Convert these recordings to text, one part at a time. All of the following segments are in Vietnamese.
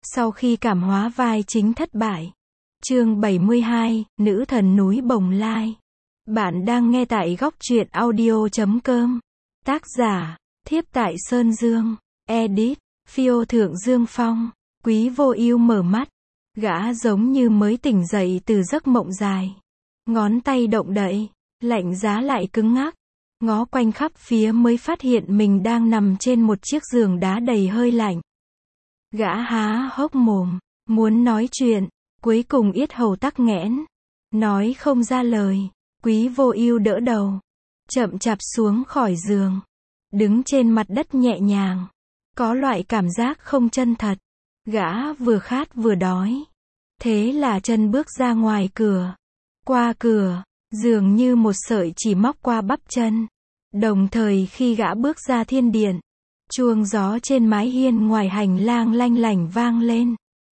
Sau khi cảm hóa vai chính thất bại. Chương 72, Nữ thần núi Bồng Lai. Bạn đang nghe tại góc truyện audio.com. Tác giả, Thiếp tại Sơn Dương. Edit, Phiêu Thượng Dương Phong. Quý Vô Ưu mở mắt. Gã giống như mới tỉnh dậy từ giấc mộng dài. Ngón tay động đậy, lạnh giá lại cứng ngắc. Ngó quanh khắp phía mới phát hiện mình đang nằm trên một chiếc giường đá đầy hơi lạnh. Gã há hốc mồm, muốn nói chuyện, cuối cùng yết hầu tắc nghẽn, nói không ra lời. Quý Vô Ưu đỡ đầu, chậm chạp xuống khỏi giường, đứng trên mặt đất nhẹ nhàng, có loại cảm giác không chân thật. Gã vừa khát vừa đói, thế là chân bước ra ngoài cửa. Qua cửa, dường như một sợi chỉ móc qua bắp chân. Đồng thời khi gã bước ra thiên điện, chuông gió trên mái hiên ngoài hành lang lanh lảnh vang lên.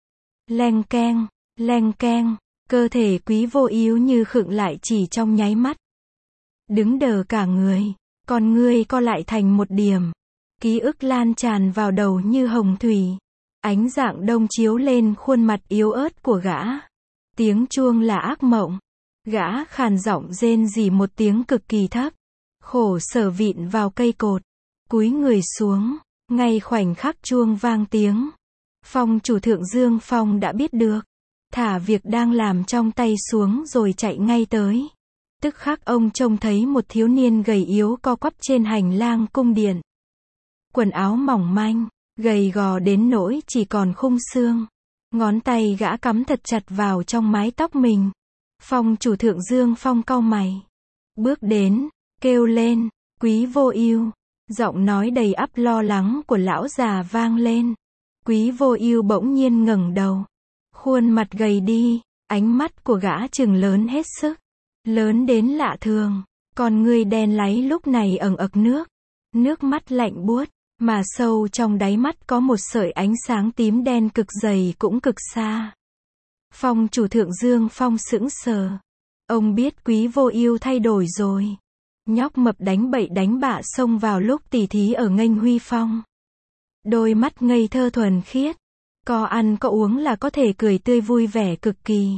Leng keng, cơ thể Quý Vô Ưu như khựng lại chỉ trong nháy mắt. Đứng đờ cả người, con ngươi co lại thành một điểm. Ký ức lan tràn vào đầu như hồng thủy. Ánh rạng đông chiếu lên khuôn mặt yếu ớt của gã. Tiếng chuông là ác mộng. Gã khàn giọng rên rỉ một tiếng cực kỳ thấp. Khổ sở vịn vào cây cột, cúi người xuống, ngay khoảnh khắc chuông vang tiếng. Phong chủ Thượng Dương Phong đã biết được, thả việc đang làm trong tay xuống rồi chạy ngay tới. Tức khắc ông trông thấy một thiếu niên gầy yếu co quắp trên hành lang cung điện. Quần áo mỏng manh, gầy gò đến nỗi chỉ còn khung xương. Ngón tay gã cắm thật chặt vào trong mái tóc mình. Phong chủ Thượng Dương Phong cau mày, bước đến, kêu lên, Quý Vô Ưu. Giọng nói đầy ắp lo lắng của lão già vang lên. Quý Vô Ưu bỗng nhiên ngẩng đầu, khuôn mặt gầy đi, ánh mắt của gã trừng lớn hết sức, lớn đến lạ thường, con ngươi đen láy lúc này ẩn ực nước mắt lạnh buốt, mà sâu trong đáy mắt có một sợi ánh sáng tím đen cực dày cũng cực xa. Phong chủ Thượng Dương Phong sững sờ, ông biết Quý Vô Ưu thay đổi rồi. Nhóc mập đánh bậy đánh bạ xông vào lúc tỉ thí ở nghênh huy phong. Đôi mắt ngây thơ thuần khiết, có ăn có uống là có thể cười tươi vui vẻ cực kỳ.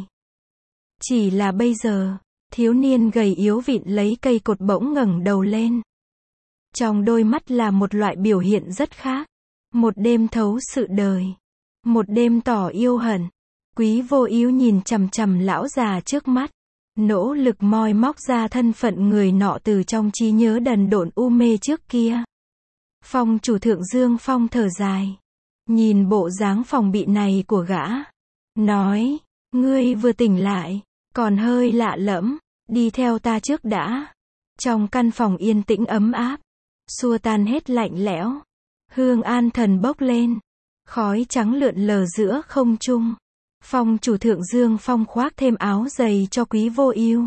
Chỉ là bây giờ, thiếu niên gầy yếu vịn lấy cây cột bỗng ngẩng đầu lên. Trong đôi mắt là một loại biểu hiện rất khác. Một đêm thấu sự đời, một đêm tỏ yêu hận. Quý Vô Ưu nhìn chằm chằm lão già trước mắt, nỗ lực moi móc ra thân phận người nọ từ trong trí nhớ đần độn u mê trước kia. Phong chủ Thượng Dương Phong thở dài, nhìn bộ dáng phòng bị này của gã, nói, ngươi vừa tỉnh lại, còn hơi lạ lẫm, đi theo ta trước đã. Trong căn phòng yên tĩnh ấm áp, xua tan hết lạnh lẽo, hương an thần bốc lên, khói trắng lượn lờ giữa không trung. Phong chủ Thượng Dương Phong khoác thêm áo dày cho Quý Vô Ưu.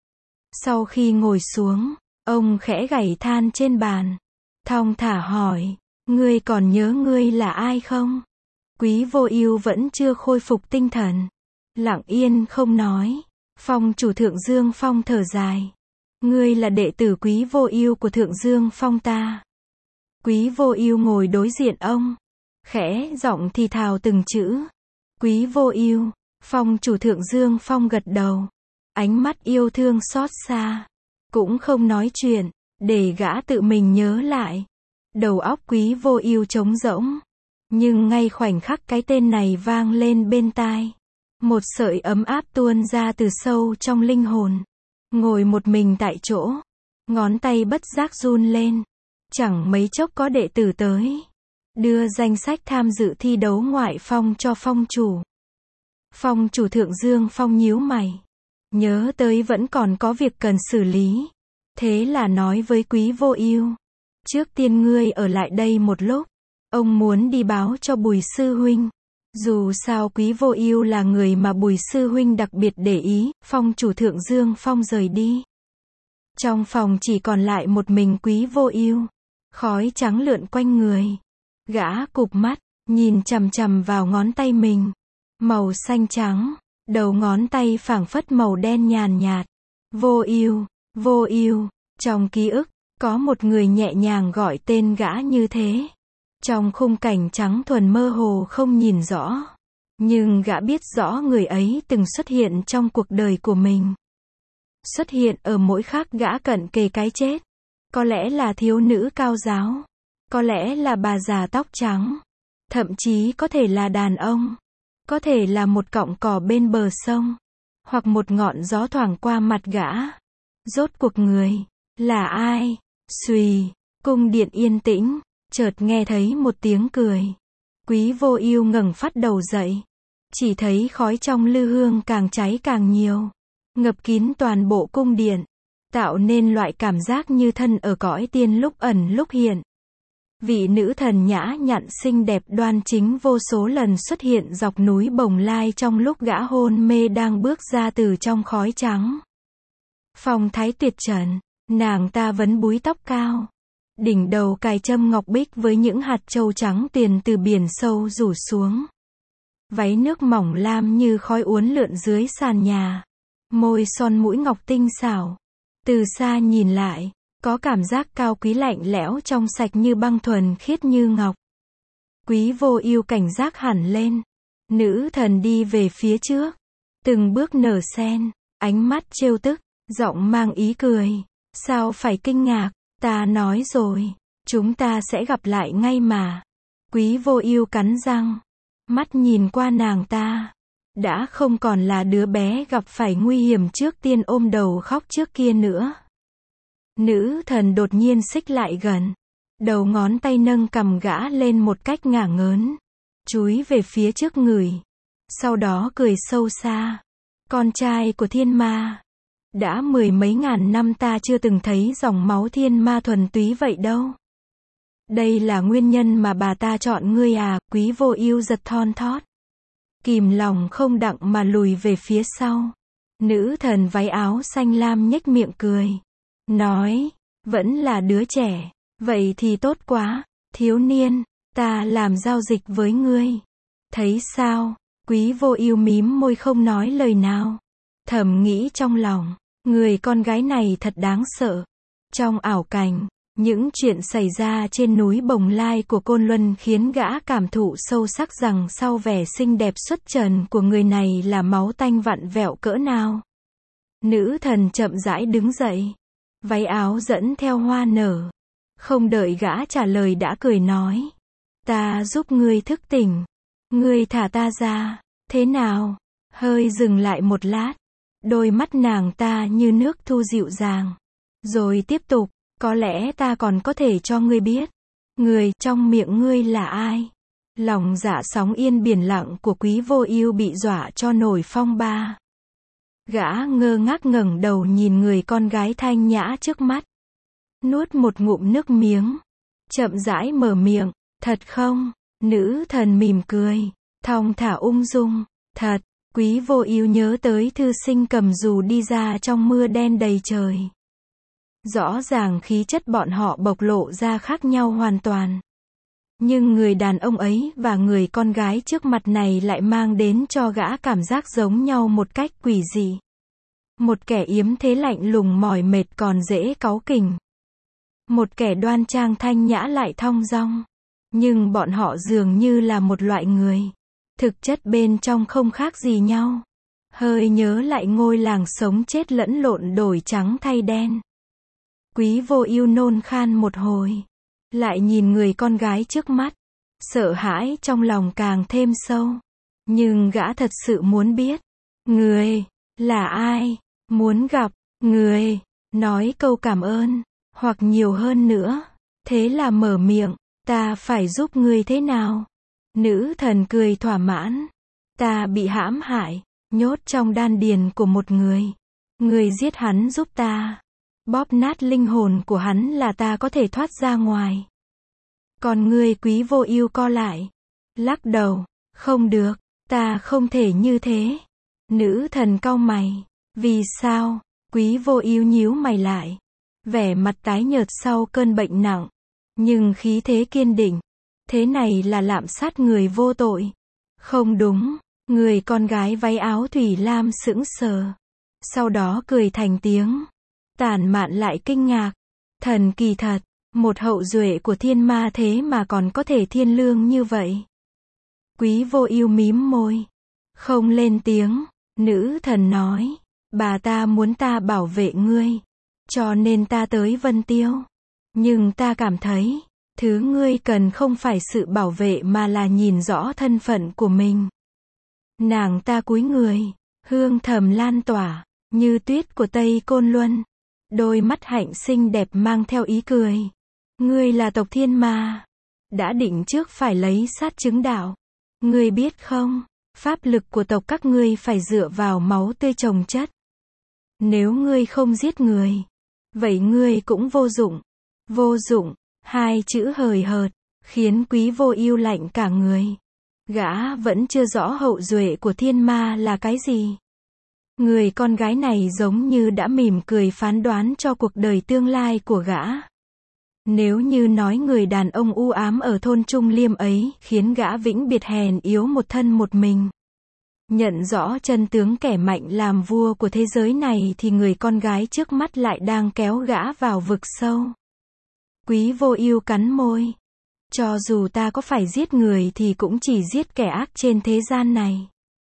Sau khi ngồi xuống, ông khẽ gảy than trên bàn, thong thả hỏi, ngươi còn nhớ ngươi là ai không? Quý Vô Ưu vẫn chưa khôi phục tinh thần, lặng yên không nói. Phong chủ Thượng Dương Phong thở dài, ngươi là đệ tử Quý Vô Ưu của Thượng Dương Phong ta. Quý Vô Ưu ngồi đối diện ông, khẽ giọng thì thào từng chữ. Quý Vô Ưu. Phong chủ Thượng Dương Phong gật đầu, ánh mắt yêu thương xót xa, cũng không nói chuyện, để gã tự mình nhớ lại. Đầu óc Quý Vô Ưu trống rỗng, nhưng ngay khoảnh khắc cái tên này vang lên bên tai, một sợi ấm áp tuôn ra từ sâu trong linh hồn. Ngồi một mình tại chỗ, ngón tay bất giác run lên. Chẳng mấy chốc có đệ tử tới, đưa danh sách tham dự thi đấu ngoại phong cho phong chủ. Phong chủ Thượng Dương Phong nhíu mày, nhớ tới vẫn còn có việc cần xử lý, thế là nói với Quý Vô Ưu, trước tiên ngươi ở lại đây một lúc, ông muốn đi báo cho Bùi sư huynh. Dù sao Quý Vô Ưu là người mà Bùi sư huynh đặc biệt để ý. Phong chủ Thượng Dương Phong rời đi. Trong phòng chỉ còn lại một mình Quý Vô Ưu, khói trắng lượn quanh người. Gã cụp mắt, nhìn chằm chằm vào ngón tay mình, màu xanh trắng, đầu ngón tay phảng phất màu đen nhàn nhạt. Vô Ưu, Vô Ưu, trong ký ức, có một người nhẹ nhàng gọi tên gã như thế. Trong khung cảnh trắng thuần mơ hồ không nhìn rõ. Nhưng gã biết rõ người ấy từng xuất hiện trong cuộc đời của mình. Xuất hiện ở mỗi khắc gã cận kề cái chết. Có lẽ là thiếu nữ cao giáo. Có lẽ là bà già tóc trắng. Thậm chí có thể là đàn ông. Có thể là một cọng cỏ bên bờ sông. Hoặc một ngọn gió thoảng qua mặt gã. Rốt cuộc người là ai? Xùy, cung điện yên tĩnh, chợt nghe thấy một tiếng cười. Quý Vô Ưu ngẩng phát đầu dậy, chỉ thấy khói trong lư hương càng cháy càng nhiều, ngập kín toàn bộ cung điện, tạo nên loại cảm giác như thân ở cõi tiên lúc ẩn lúc hiện. Vị nữ thần nhã nhặn xinh đẹp đoan chính vô số lần xuất hiện dọc núi Bồng Lai trong lúc gã hôn mê đang bước ra từ trong khói trắng. Phong thái tuyệt trần, nàng ta vấn búi tóc cao, đỉnh đầu cài trâm ngọc bích với những hạt châu trắng tuyền từ biển sâu rủ xuống. Váy nước mỏng lam như khói uốn lượn dưới sàn nhà, môi son mũi ngọc tinh xảo. Từ xa nhìn lại, có cảm giác cao quý lạnh lẽo trong sạch như băng thuần khiết như ngọc. Quý Vô Ưu cảnh giác hẳn lên. Nữ thần đi về phía trước, từng bước nở sen, ánh mắt trêu tức, giọng mang ý cười. Sao phải kinh ngạc, ta nói rồi, chúng ta sẽ gặp lại ngay mà. Quý Vô Ưu cắn răng, mắt nhìn qua nàng ta. Đã không còn là đứa bé gặp phải nguy hiểm trước tiên ôm đầu khóc trước kia nữa. Nữ thần đột nhiên xích lại gần, đầu ngón tay nâng cằm gã lên một cách ngả ngớn, chúi về phía trước người. Sau đó cười sâu xa. Con trai của thiên ma. Đã mười mấy ngàn năm ta chưa từng thấy dòng máu thiên ma thuần túy vậy đâu. Đây là nguyên nhân mà bà ta chọn ngươi à? Quý Vô Ưu giật thon thót, kìm lòng không đặng mà lùi về phía sau. Nữ thần váy áo xanh lam nhếch miệng cười, nói, vẫn là đứa trẻ, vậy thì tốt quá, thiếu niên, ta làm giao dịch với ngươi. Thấy sao? Quý Vô Ưu mím môi không nói lời nào, thầm nghĩ trong lòng, người con gái này thật đáng sợ. Trong ảo cảnh, những chuyện xảy ra trên núi Bồng Lai của Côn Luân khiến gã cảm thụ sâu sắc rằng sau vẻ xinh đẹp xuất trần của người này là máu tanh vặn vẹo cỡ nào. Nữ thần chậm rãi đứng dậy, váy áo dẫn theo hoa nở. Không đợi gã trả lời đã cười nói, ta giúp ngươi thức tỉnh, ngươi thả ta ra, thế nào? Hơi dừng lại một lát, đôi mắt nàng ta như nước thu dịu dàng, rồi tiếp tục, có lẽ ta còn có thể cho ngươi biết, người trong miệng ngươi là ai. Lòng dạ sóng yên biển lặng của Quý Vô Ưu bị dọa cho nổi phong ba. Gã ngơ ngác ngẩng đầu nhìn người con gái thanh nhã trước mắt, nuốt một ngụm nước miếng, chậm rãi mở miệng, thật không? Nữ thần mỉm cười, thong thả ung dung, thật. Quý Vô Ưu nhớ tới thư sinh cầm dù đi ra trong mưa đen đầy trời. Rõ ràng khí chất bọn họ bộc lộ ra khác nhau hoàn toàn. Nhưng người đàn ông ấy và người con gái trước mặt này lại mang đến cho gã cảm giác giống nhau một cách quỷ dị. Một kẻ yếm thế lạnh lùng mỏi mệt còn dễ cáu kỉnh. Một kẻ đoan trang thanh nhã lại thong dong. Nhưng bọn họ dường như là một loại người. Thực chất bên trong không khác gì nhau. Hơi nhớ lại ngôi làng sống chết lẫn lộn đổi trắng thay đen. Quý Vô Ưu nôn khan một hồi, lại nhìn người con gái trước mắt, sợ hãi trong lòng càng thêm sâu. Nhưng gã thật sự muốn biết, người là ai, muốn gặp người, nói câu cảm ơn, hoặc nhiều hơn nữa. Thế là mở miệng, ta phải giúp ngươi thế nào? Nữ thần cười thỏa mãn, ta bị hãm hại, nhốt trong đan điền của một người. Người giết hắn giúp ta, bóp nát linh hồn của hắn là ta có thể thoát ra ngoài. Còn ngươi? Quý Vô Ưu co lại, lắc đầu, không được, ta không thể như thế. Nữ thần cau mày, vì sao? Quý Vô Ưu nhíu mày lại, vẻ mặt tái nhợt sau cơn bệnh nặng, nhưng khí thế kiên định. Thế này là lạm sát người vô tội. Không đúng. Người con gái váy áo thủy lam sững sờ, sau đó cười thành tiếng, tản mạn lại kinh ngạc. Thần kỳ thật, Một hậu duệ của thiên ma thế mà còn có thể thiên lương như vậy. Quý Vô Ưu mím môi, không lên tiếng. Nữ thần nói, bà ta muốn ta bảo vệ ngươi, cho nên ta tới Vân Tiêu. Nhưng ta cảm thấy, thứ ngươi cần không phải sự bảo vệ mà là nhìn rõ thân phận của mình. Nàng ta cúi người, hương thầm lan tỏa, như tuyết của Tây Côn Luân. Đôi mắt hạnh xinh đẹp mang theo ý cười. Ngươi là tộc thiên ma, đã định trước phải lấy sát chứng đạo. Ngươi biết không, pháp lực của tộc các ngươi phải dựa vào máu tươi trồng chất. Nếu ngươi không giết người, vậy ngươi cũng vô dụng. Vô dụng, hai chữ hời hợt, khiến Quý Vô Ưu lạnh cả người. Gã vẫn chưa rõ hậu duệ của thiên ma là cái gì. Người con gái này giống như đã mỉm cười phán đoán cho cuộc đời tương lai của gã. Nếu như nói người đàn ông u ám ở thôn Trung Liêm ấy khiến gã vĩnh biệt hèn yếu một thân một mình. Nhận rõ chân tướng kẻ mạnh làm vua của thế giới này thì người con gái trước mắt lại đang kéo gã vào vực sâu. Quý Vô Ưu cắn môi. Cho dù ta có phải giết người thì cũng chỉ giết kẻ ác trên thế gian này.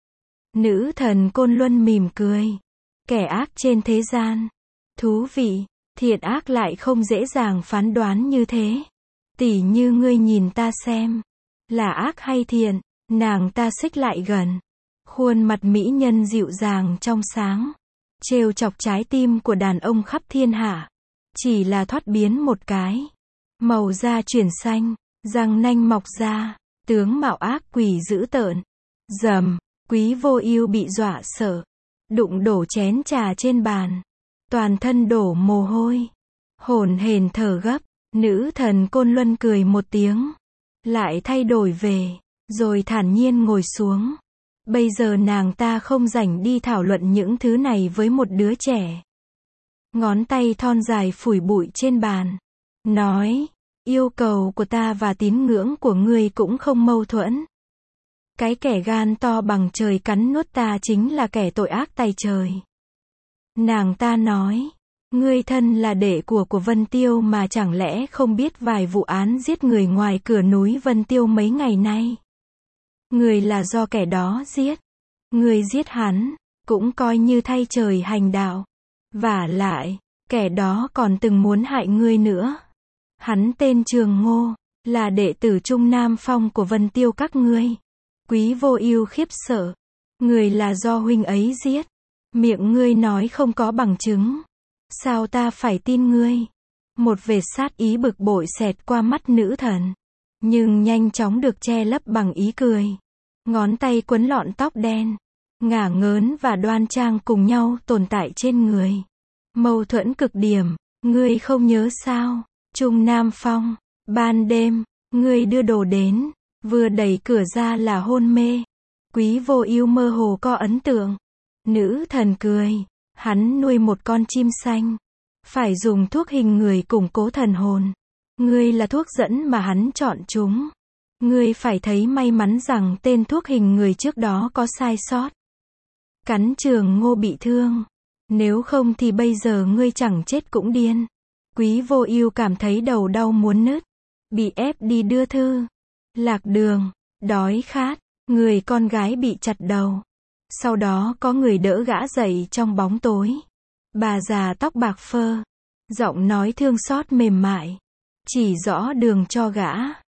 Nữ thần Côn Luân mỉm cười. Kẻ ác trên thế gian. Thú vị, thiện ác lại không dễ dàng phán đoán như thế. Tỉ như ngươi nhìn ta xem, là ác hay thiện, nàng ta xích lại gần. Khuôn mặt mỹ nhân dịu dàng trong sáng, trêu chọc trái tim của đàn ông khắp thiên hạ. Chỉ là thoát biến một cái, màu da chuyển xanh, răng nanh mọc ra, tướng mạo ác quỷ dữ tợn. Rầm, Quý Vô Ưu bị dọa sợ, đụng đổ chén trà trên bàn, toàn thân đổ mồ hôi, hổn hển thở gấp. Nữ thần Côn Luân cười một tiếng, lại thay đổi về, rồi thản nhiên ngồi xuống. Bây giờ nàng ta không rảnh đi thảo luận những thứ này với một đứa trẻ. Ngón tay thon dài phủi bụi trên bàn, nói, yêu cầu của ta và tín ngưỡng của ngươi cũng không mâu thuẫn. Cái kẻ gan to bằng trời cắn nuốt ta chính là kẻ tội ác tày trời. Nàng ta nói, ngươi thân là đệ của Vân Tiêu mà chẳng lẽ không biết vài vụ án giết người ngoài cửa núi Vân Tiêu mấy ngày nay. Ngươi là do kẻ đó giết. Ngươi giết hắn, cũng coi như thay trời hành đạo. Vả lại, kẻ đó còn từng muốn hại ngươi nữa. Hắn tên Trường Ngô, là đệ tử Trung Nam Phong của Vân Tiêu các ngươi. Quý Vô Ưu khiếp sợ. Ngươi là do huynh ấy giết. Miệng ngươi nói không có bằng chứng. Sao ta phải tin ngươi? Một vệt sát ý bực bội xẹt qua mắt nữ thần, nhưng nhanh chóng được che lấp bằng ý cười. Ngón tay quấn lọn tóc đen, ngả ngớn và đoan trang cùng nhau tồn tại trên người. Mâu thuẫn cực điểm, ngươi không nhớ sao? Trung Nam Phong, ban đêm, ngươi đưa đồ đến, vừa đẩy cửa ra là hôn mê. Quý Vô Ưu mơ hồ có ấn tượng. Nữ thần cười, hắn nuôi một con chim xanh, phải dùng thuốc hình người củng cố thần hồn. Ngươi là thuốc dẫn mà hắn chọn chúng. Ngươi phải thấy may mắn rằng tên thuốc hình người trước đó có sai sót. Cắn Trường Ngô bị thương. Nếu không thì bây giờ ngươi chẳng chết cũng điên. Quý Vô Ưu cảm thấy đầu đau muốn nứt. Bị ép đi đưa thư. Lạc đường. Đói khát. Người con gái bị chặt đầu. Sau đó có người đỡ gã dậy trong bóng tối. Bà già tóc bạc phơ. Giọng nói thương xót mềm mại. Chỉ rõ đường cho gã.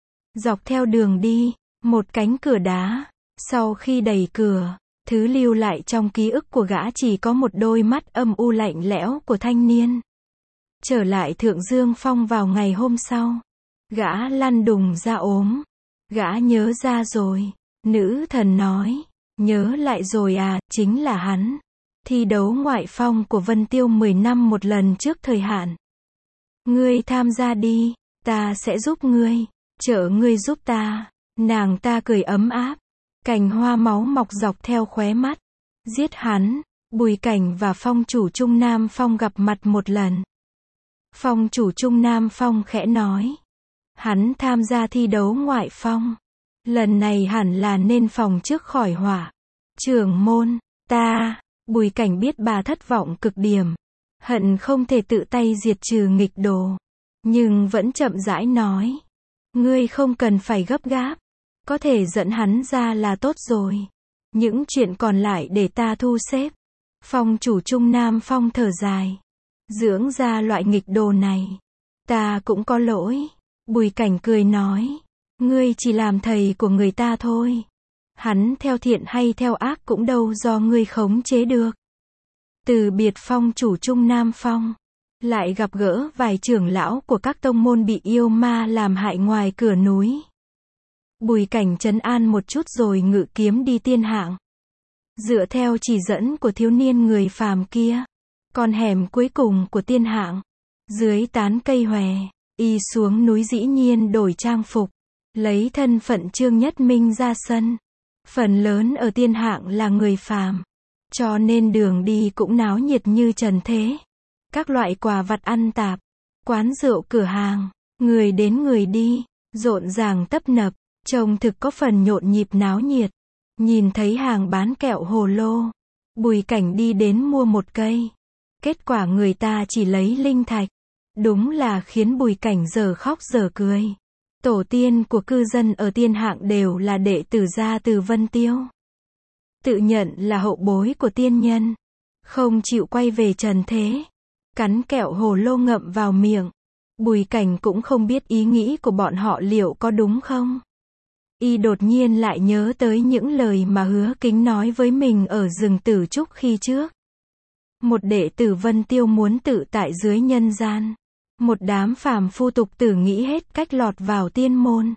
Dọc theo đường đi, một cánh cửa đá. Sau khi đẩy cửa, thứ lưu lại trong ký ức của gã chỉ có một đôi mắt âm u lạnh lẽo của thanh niên. Trở lại Thượng Dương Phong vào ngày hôm sau. Gã lăn đùng ra ốm. Gã nhớ ra rồi. Nữ thần nói. Nhớ lại rồi à, chính là hắn. Thi đấu ngoại phong của Vân Tiêu 10 năm một lần trước thời hạn. Ngươi tham gia đi, ta sẽ giúp ngươi. Chở ngươi giúp ta. Nàng ta cười ấm áp. Cành hoa máu mọc dọc theo khóe mắt. Giết hắn. Bùi Cảnh và phong chủ Trung Nam Phong gặp mặt một lần. Phong chủ Trung Nam Phong khẽ nói. Hắn tham gia thi đấu ngoại phong. Lần này hẳn là nên phòng trước khỏi họa. Trưởng môn, ta. Bùi Cảnh biết bà thất vọng cực điểm. Hận không thể tự tay diệt trừ nghịch đồ. nhưng vẫn chậm rãi nói. Ngươi không cần phải gấp gáp. Có thể dẫn hắn ra là tốt rồi. Những chuyện còn lại để ta thu xếp. Phong chủ Trung Nam Phong thở dài. Dưỡng ra loại nghịch đồ này. Ta cũng có lỗi. Bùi Cảnh cười nói. Ngươi chỉ làm thầy của người ta thôi. Hắn theo thiện hay theo ác cũng đâu do ngươi khống chế được. Từ biệt phong chủ Trung Nam Phong. Lại gặp gỡ vài trưởng lão của các tông môn bị yêu ma làm hại ngoài cửa núi. Bùi Cảnh trấn an một chút rồi ngự kiếm đi Tiên Hạng. Dựa theo chỉ dẫn của thiếu niên người phàm kia. Con hẻm cuối cùng của Tiên Hạng. Dưới tán cây hòe, y xuống núi dĩ nhiên đổi trang phục. Lấy thân phận Trương Nhất Minh ra sân. Phần lớn ở Tiên Hạng là người phàm. Cho nên đường đi cũng náo nhiệt như trần thế. Các loại quà vặt ăn tạp. Quán rượu cửa hàng. Người đến người đi. Rộn ràng tấp nập. Trông thực có phần nhộn nhịp náo nhiệt. Nhìn thấy hàng bán kẹo hồ lô. Bùi Cảnh đi đến mua một cây. Kết quả người ta chỉ lấy linh thạch. Đúng là khiến Bùi Cảnh giờ khóc giờ cười. Tổ tiên của cư dân ở Tiên Hạng đều là đệ tử gia từ Vân Tiêu. Tự nhận là hậu bối của tiên nhân. Không chịu quay về trần thế. Cắn kẹo hồ lô ngậm vào miệng. Bùi Cảnh cũng không biết ý nghĩ của bọn họ liệu có đúng không. Y đột nhiên lại nhớ tới những lời mà Hứa Kính nói với mình ở rừng Tử Trúc khi trước. Một đệ tử Vân Tiêu muốn tự tại dưới nhân gian. Một đám phàm phu tục tử nghĩ hết cách lọt vào tiên môn.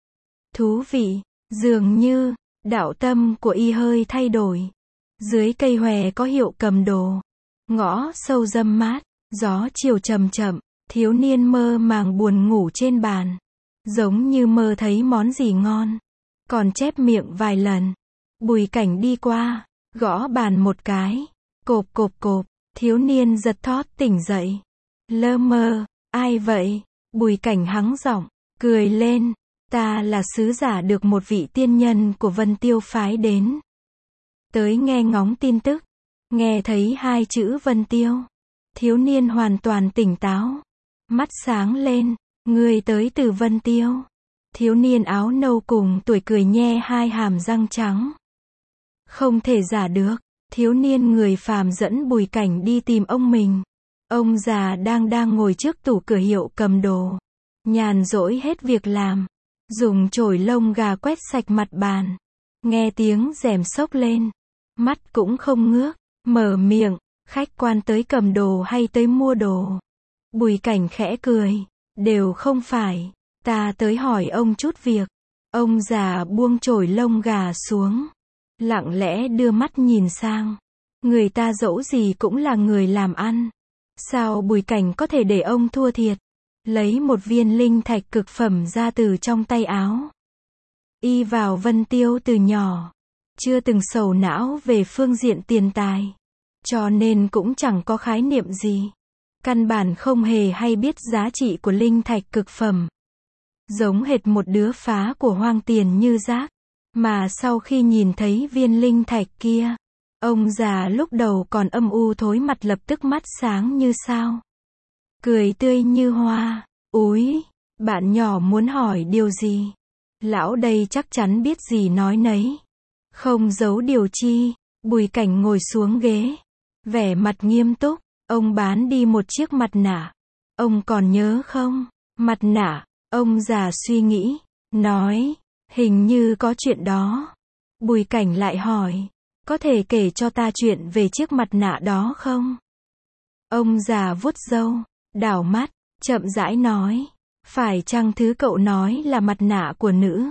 Thú vị, dường như, đạo tâm của y hơi thay đổi. Dưới cây hòe có hiệu cầm đồ. Ngõ sâu râm mát, gió chiều chậm chậm, thiếu niên mơ màng buồn ngủ trên bàn. Giống như mơ thấy món gì ngon. Còn chép miệng vài lần. Bùi Cảnh đi qua, gõ bàn một cái. Cộp cộp cộp, thiếu niên giật thót tỉnh dậy. Lơ mơ, ai vậy? Bùi Cảnh hắng giọng, cười lên. Ta là sứ giả được một vị tiên nhân của Vân Tiêu phái đến. Tới nghe ngóng tin tức. Nghe thấy hai chữ Vân Tiêu. Thiếu niên hoàn toàn tỉnh táo. Mắt sáng lên. Ngươi tới từ Vân Tiêu. Thiếu niên áo nâu cùng tuổi cười nhe hai hàm răng trắng. Không thể giả được. Thiếu niên người phàm dẫn Bùi Cảnh đi tìm ông mình. Ông già đang ngồi trước tủ cửa hiệu cầm đồ. Nhàn rỗi hết việc làm. Dùng chổi lông gà quét sạch mặt bàn. Nghe tiếng rèm xốc lên. Mắt cũng không ngước. Mở miệng. Khách quan tới cầm đồ hay tới mua đồ? Bùi Cảnh khẽ cười. Đều không phải. Ta tới hỏi ông chút việc. Ông già buông chổi lông gà xuống. Lặng lẽ đưa mắt nhìn sang. Người ta dẫu gì cũng là người làm ăn. Sao Bùi Cảnh có thể để ông thua thiệt? Lấy một viên linh thạch cực phẩm ra từ trong tay áo. Y vào Vân Tiêu từ nhỏ. Chưa từng sầu não về phương diện tiền tài. Cho nên cũng chẳng có khái niệm gì. Căn bản không hề hay biết giá trị của linh thạch cực phẩm. Giống hệt một đứa phá của hoang tiền như rác. Mà sau khi nhìn thấy viên linh thạch kia, ông già lúc đầu còn âm u thối mặt lập tức mắt sáng như sao. Cười tươi như hoa. Úi, bạn nhỏ muốn hỏi điều gì? Lão đây chắc chắn biết gì nói nấy. Không giấu điều chi. Bùi Cảnh ngồi xuống ghế. Vẻ mặt nghiêm túc. Ông bán đi một chiếc mặt nạ. Ông còn nhớ không? Mặt nạ. Ông già suy nghĩ. Nói. Hình như có chuyện đó. Bùi Cảnh lại hỏi. Có thể kể cho ta chuyện về chiếc mặt nạ đó không? Ông già vuốt râu. Đảo mắt. Chậm rãi nói. Phải chăng thứ cậu nói là mặt nạ của nữ?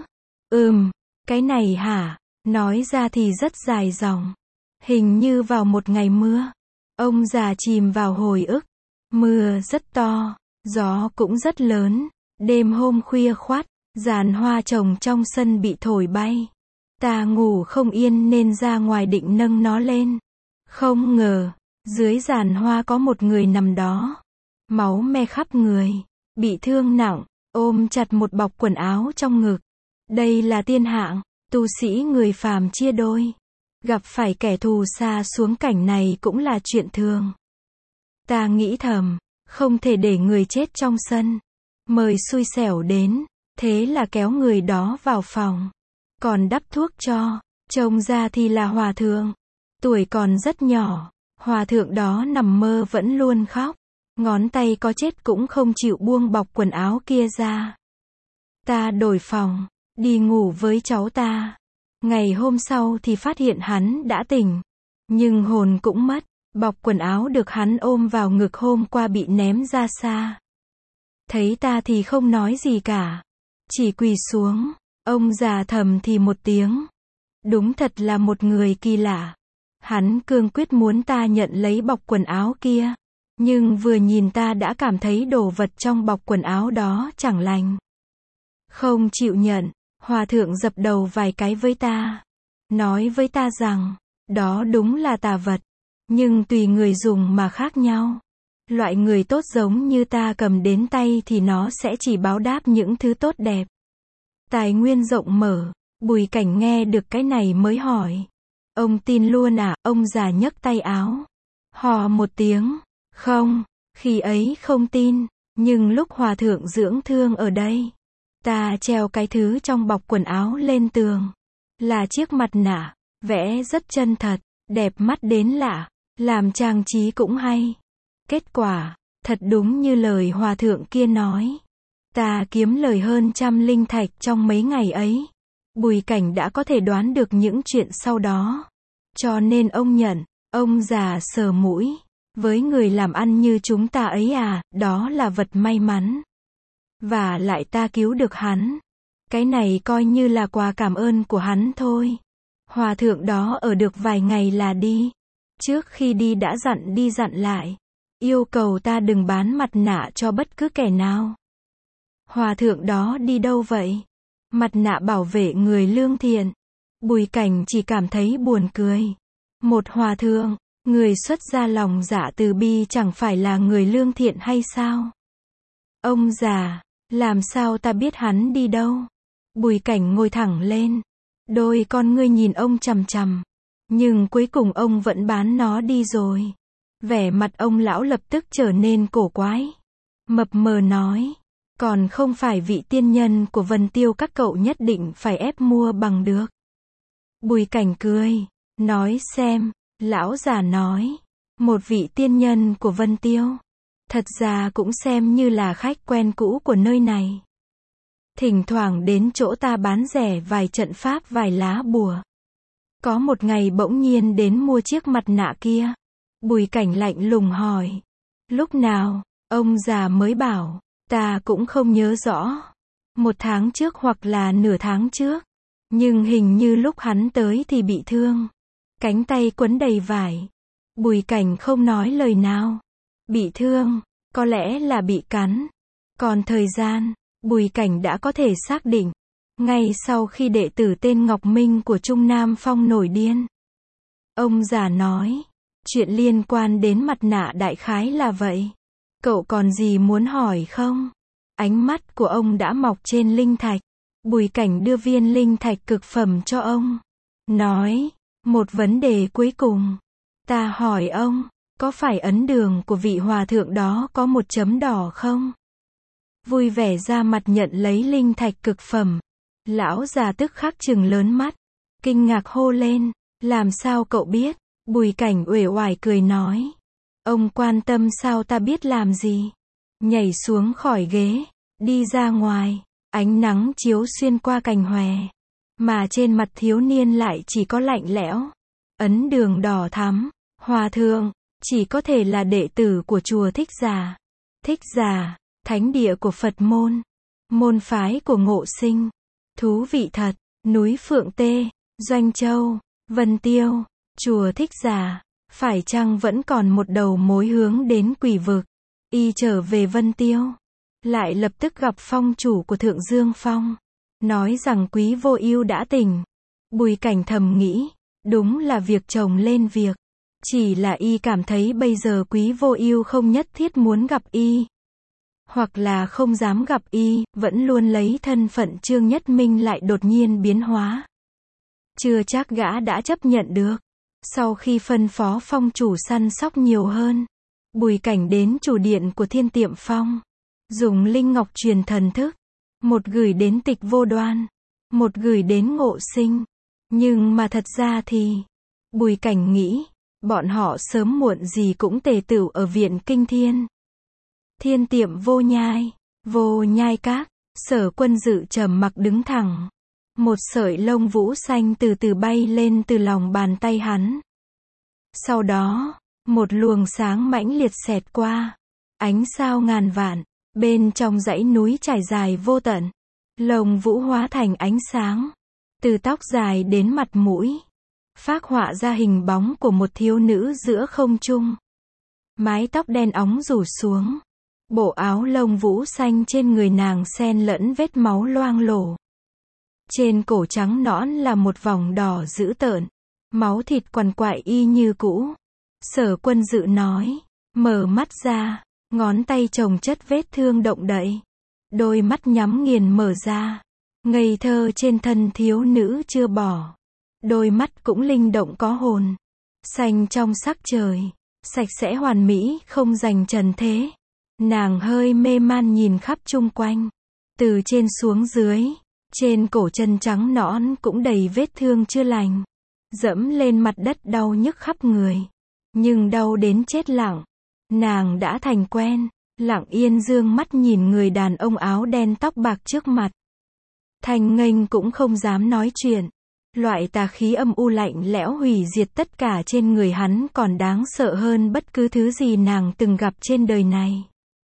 Cái này hả? Nói ra thì rất dài dòng. Hình như vào một ngày mưa. Ông già chìm vào hồi ức. Mưa rất to. Gió cũng rất lớn. Đêm hôm khuya khoắt. Giàn hoa trồng trong sân bị thổi bay. Ta ngủ không yên nên ra ngoài định nâng nó lên. Không ngờ. Dưới giàn hoa có một người nằm đó. Máu me khắp người. Bị thương nặng. Ôm chặt một bọc quần áo trong ngực. Đây là Tiên Hạng. Tu sĩ người phàm chia đôi. Gặp phải kẻ thù xa xuống cảnh này cũng là chuyện thường. Ta nghĩ thầm. Không thể để người chết trong sân. mời xui xẻo đến, thế là kéo người đó vào phòng, còn đắp thuốc cho, trông ra thì là hòa thượng, tuổi còn rất nhỏ, hòa thượng đó nằm mơ vẫn luôn khóc, ngón tay có chết cũng không chịu buông bọc quần áo kia ra. Ta đổi phòng, đi ngủ với cháu ta. Ngày hôm sau thì phát hiện hắn đã tỉnh, nhưng hồn cũng mất, bọc quần áo được hắn ôm vào ngực hôm qua bị ném ra xa. Thấy ta thì không nói gì cả, chỉ quỳ xuống, ông già thầm thì một tiếng. Đúng thật là một người kỳ lạ. Hắn cương quyết muốn ta nhận lấy bọc quần áo kia, nhưng vừa nhìn ta đã cảm thấy đồ vật trong bọc quần áo đó chẳng lành. Không chịu nhận, hòa thượng dập đầu vài cái với ta, nói với ta rằng, đó đúng là tà vật, nhưng tùy người dùng mà khác nhau. Loại người tốt giống như ta cầm đến tay thì nó sẽ chỉ báo đáp những thứ tốt đẹp. Tài nguyên rộng mở, Bùi Cảnh nghe được cái này mới hỏi. Ông tin luôn à? Ông già nhấc tay áo, hò một tiếng, không, khi ấy không tin, nhưng lúc hòa thượng dưỡng thương ở đây, ta treo cái thứ trong bọc quần áo lên tường, là chiếc mặt nạ, vẽ rất chân thật, đẹp mắt đến lạ, làm trang trí cũng hay. Kết quả, thật đúng như lời hòa thượng kia nói. Ta kiếm lời hơn 100 linh thạch trong mấy ngày ấy. Bùi Cảnh đã có thể đoán được những chuyện sau đó. Cho nên ông nhận, ông già sờ mũi. Với người làm ăn như chúng ta ấy à, đó là vật may mắn. Và lại ta cứu được hắn. Cái này coi như là quà cảm ơn của hắn thôi. Hòa thượng đó ở được vài ngày là đi. Trước khi đi đã dặn đi dặn lại. Yêu cầu ta đừng bán mặt nạ cho bất cứ kẻ nào. Hòa thượng đó đi đâu vậy? Mặt nạ bảo vệ người lương thiện. Bùi Cảnh chỉ cảm thấy buồn cười. Một hòa thượng, người xuất gia lòng dạ từ bi chẳng phải là người lương thiện hay sao? Ông già, làm sao ta biết hắn đi đâu? Bùi Cảnh ngồi thẳng lên. Đôi con ngươi nhìn ông chằm chằm. Nhưng cuối cùng ông vẫn bán nó đi rồi. Vẻ mặt ông lão lập tức trở nên cổ quái. Mập mờ nói. Còn không phải vị tiên nhân của Vân Tiêu các cậu nhất định phải ép mua bằng được. Bùi Cảnh cười. Nói xem. Lão già nói. Một vị tiên nhân của Vân Tiêu. Thật ra cũng xem như là khách quen cũ của nơi này. Thỉnh thoảng đến chỗ ta bán rẻ vài trận pháp vài lá bùa. Có một ngày bỗng nhiên đến mua chiếc mặt nạ kia. Bùi Cảnh lạnh lùng hỏi. Lúc nào? Ông già mới bảo. Ta cũng không nhớ rõ. 1 tháng trước hoặc là nửa tháng trước. Nhưng hình như lúc hắn tới thì bị thương. Cánh tay quấn đầy vải. Bùi Cảnh không nói lời nào. Bị thương, có lẽ là bị cắn. Còn thời gian, Bùi Cảnh đã có thể xác định. Ngay sau khi đệ tử tên Ngọc Minh của Trung Nam Phong nổi điên. Ông già nói. Chuyện liên quan đến mặt nạ đại khái là vậy. Cậu còn gì muốn hỏi không? Ánh mắt của ông đã mọc trên linh thạch. Bùi Cảnh đưa viên linh thạch cực phẩm cho ông. Nói. Một vấn đề cuối cùng. Ta hỏi ông. Có phải ấn đường của vị hòa thượng đó có một chấm đỏ không? Vui vẻ ra mặt nhận lấy linh thạch cực phẩm. Lão già tức khắc trừng lớn mắt. Kinh ngạc hô lên. Làm sao cậu biết? Bùi Cảnh uể oải cười nói. Ông quan tâm sao ta biết làm gì? Nhảy xuống khỏi ghế. Đi ra ngoài. Ánh nắng chiếu xuyên qua cành hòe. Mà trên mặt thiếu niên lại chỉ có lạnh lẽo. Ấn đường đỏ thắm. Hòa thượng. Chỉ có thể là đệ tử của chùa Thích Giả. Thích Giả. Thánh địa của Phật môn. Môn phái của Ngộ Sinh. Thú vị thật. Núi Phượng Tê. Doanh Châu. Vân Tiêu. Chùa Thích Giả. Phải chăng vẫn còn một đầu mối hướng đến quỷ vực? Y trở về Vân Tiêu. Lại lập tức gặp phong chủ của Thượng Dương Phong. Nói rằng Quý Vô Ưu đã tỉnh. Bùi Cảnh thầm nghĩ. Đúng là việc chồng lên việc. Chỉ là y cảm thấy bây giờ Quý Vô Ưu không nhất thiết muốn gặp y. Hoặc là không dám gặp y, vẫn luôn lấy thân phận Trương Nhất Minh lại đột nhiên biến hóa. Chưa chắc gã đã chấp nhận được. Sau khi phân phó phong chủ săn sóc nhiều hơn, Bùi Cảnh đến chủ điện của Thiên Tiệm Phong. Dùng linh ngọc truyền thần thức. Một gửi đến Tịch Vô Đoan. Một gửi đến Ngộ Sinh. Nhưng mà thật ra thì, Bùi Cảnh nghĩ, bọn họ sớm muộn gì cũng tề tựu ở viện Kinh Thiên. Thiên Tiệm Vô Nhai. Vô Nhai Các. Sở Quân Dự trầm mặc đứng thẳng. Một sợi lông vũ xanh từ từ bay lên từ lòng bàn tay hắn. Sau đó, một luồng sáng mãnh liệt xẹt qua. Ánh sao ngàn vạn. Bên trong dãy núi trải dài vô tận. Lông vũ hóa thành ánh sáng. Từ tóc dài đến mặt mũi. Phác họa ra hình bóng của một thiếu nữ giữa không trung. Mái tóc đen óng rủ xuống. Bộ áo lông vũ xanh trên người nàng xen lẫn vết máu loang lổ. Trên cổ trắng nõn là một vòng đỏ dữ tợn. Máu thịt quằn quại y như cũ. Sở Quân Dự nói. Mở mắt ra. Ngón tay chồng chất vết thương động đậy. Đôi mắt nhắm nghiền mở ra. Ngây thơ trên thân thiếu nữ chưa bỏ. Đôi mắt cũng linh động có hồn. Xanh trong sắc trời. Sạch sẽ hoàn mỹ không dành trần thế. Nàng hơi mê man nhìn khắp chung quanh. Từ trên xuống dưới. Trên cổ chân trắng nõn cũng đầy vết thương chưa lành. Dẫm lên mặt đất đau nhức khắp người. Nhưng đau đến chết lặng. Nàng đã thành quen. Lặng yên dương mắt nhìn người đàn ông áo đen tóc bạc trước mặt. Thanh Nghênh cũng không dám nói chuyện. Loại tà khí âm u lạnh lẽo hủy diệt tất cả trên người hắn còn đáng sợ hơn bất cứ thứ gì nàng từng gặp trên đời này.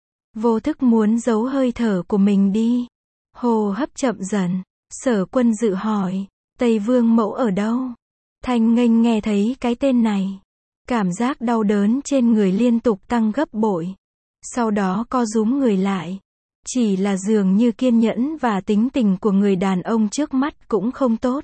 Vô thức muốn giấu hơi thở của mình đi. Hô hấp chậm dần. Sở Quân Dự hỏi. Tây Vương Mẫu ở đâu? Thanh Nghênh nghe thấy cái tên này. Cảm giác đau đớn trên người liên tục tăng gấp bội. Sau đó co rúm người lại. Chỉ là dường như kiên nhẫn và tính tình của người đàn ông trước mắt cũng không tốt.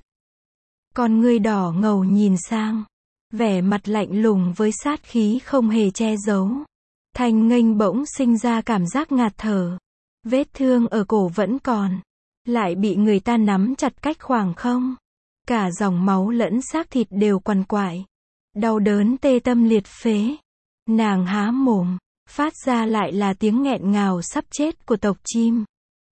Con ngươi đỏ ngầu nhìn sang. Vẻ mặt lạnh lùng với sát khí không hề che giấu. Thanh Nghênh bỗng sinh ra cảm giác ngạt thở. Vết thương ở cổ vẫn còn. Lại bị người ta nắm chặt cách khoảng không. Cả dòng máu lẫn xác thịt đều quằn quại. Đau đớn tê tâm liệt phế. Nàng há mồm. Phát ra lại là tiếng nghẹn ngào sắp chết của tộc chim.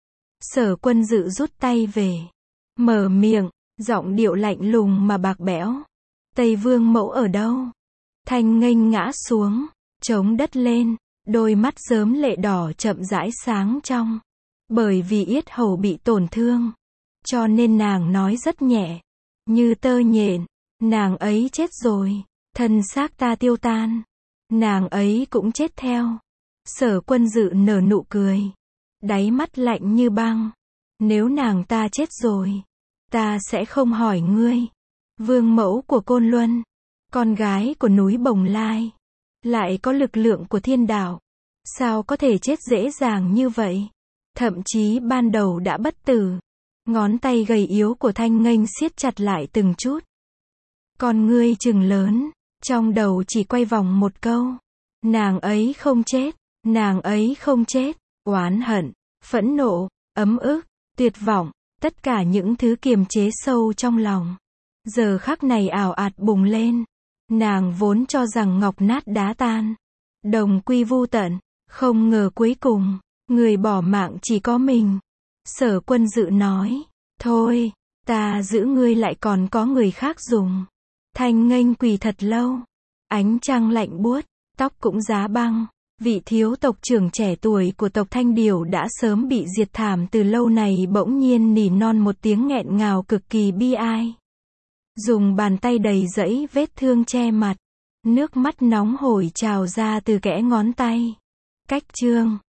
Sở Quân Dự rút tay về. Mở miệng. Giọng điệu lạnh lùng mà bạc bẽo. Tây Vương Mẫu ở đâu? Thanh Nghênh ngã xuống. Chống đất lên. Đôi mắt rớm lệ đỏ chậm rãi sáng trong. Bởi vì yết hầu bị tổn thương. Cho nên nàng nói rất nhẹ. Như tơ nhện. Nàng ấy chết rồi. Thân xác ta tiêu tan. Nàng ấy cũng chết theo. Sở Quân Dự nở nụ cười. Đáy mắt lạnh như băng. Nếu nàng ta chết rồi. Ta sẽ không hỏi ngươi. Vương mẫu của Côn Luân. Con gái của núi Bồng Lai. Lại có lực lượng của thiên đạo. Sao có thể chết dễ dàng như vậy? Thậm chí ban đầu đã bất tử. Ngón tay gầy yếu của Thanh Nghênh siết chặt lại từng chút. Con ngươi trừng lớn. Trong đầu chỉ quay vòng một câu. Nàng ấy không chết. Nàng ấy không chết. Oán hận, phẫn nộ, ấm ức, tuyệt vọng. Tất cả những thứ kiềm chế sâu trong lòng. Giờ khắc này ào ạt bùng lên. Nàng vốn cho rằng ngọc nát đá tan. Đồng quy vu tận. Không ngờ cuối cùng, người bỏ mạng chỉ có mình. Sở Quân Dự nói. Thôi, ta giữ ngươi lại còn có người khác dùng. Thanh Nghênh quỳ thật lâu. Ánh trăng lạnh buốt, tóc cũng giá băng. Vị thiếu tộc trưởng trẻ tuổi của tộc Thanh Điểu đã sớm bị diệt thảm từ lâu này bỗng nhiên nỉ non một tiếng nghẹn ngào cực kỳ bi ai. Dùng bàn tay đầy dẫy vết thương che mặt. Nước mắt nóng hổi trào ra từ kẽ ngón tay. Cách chương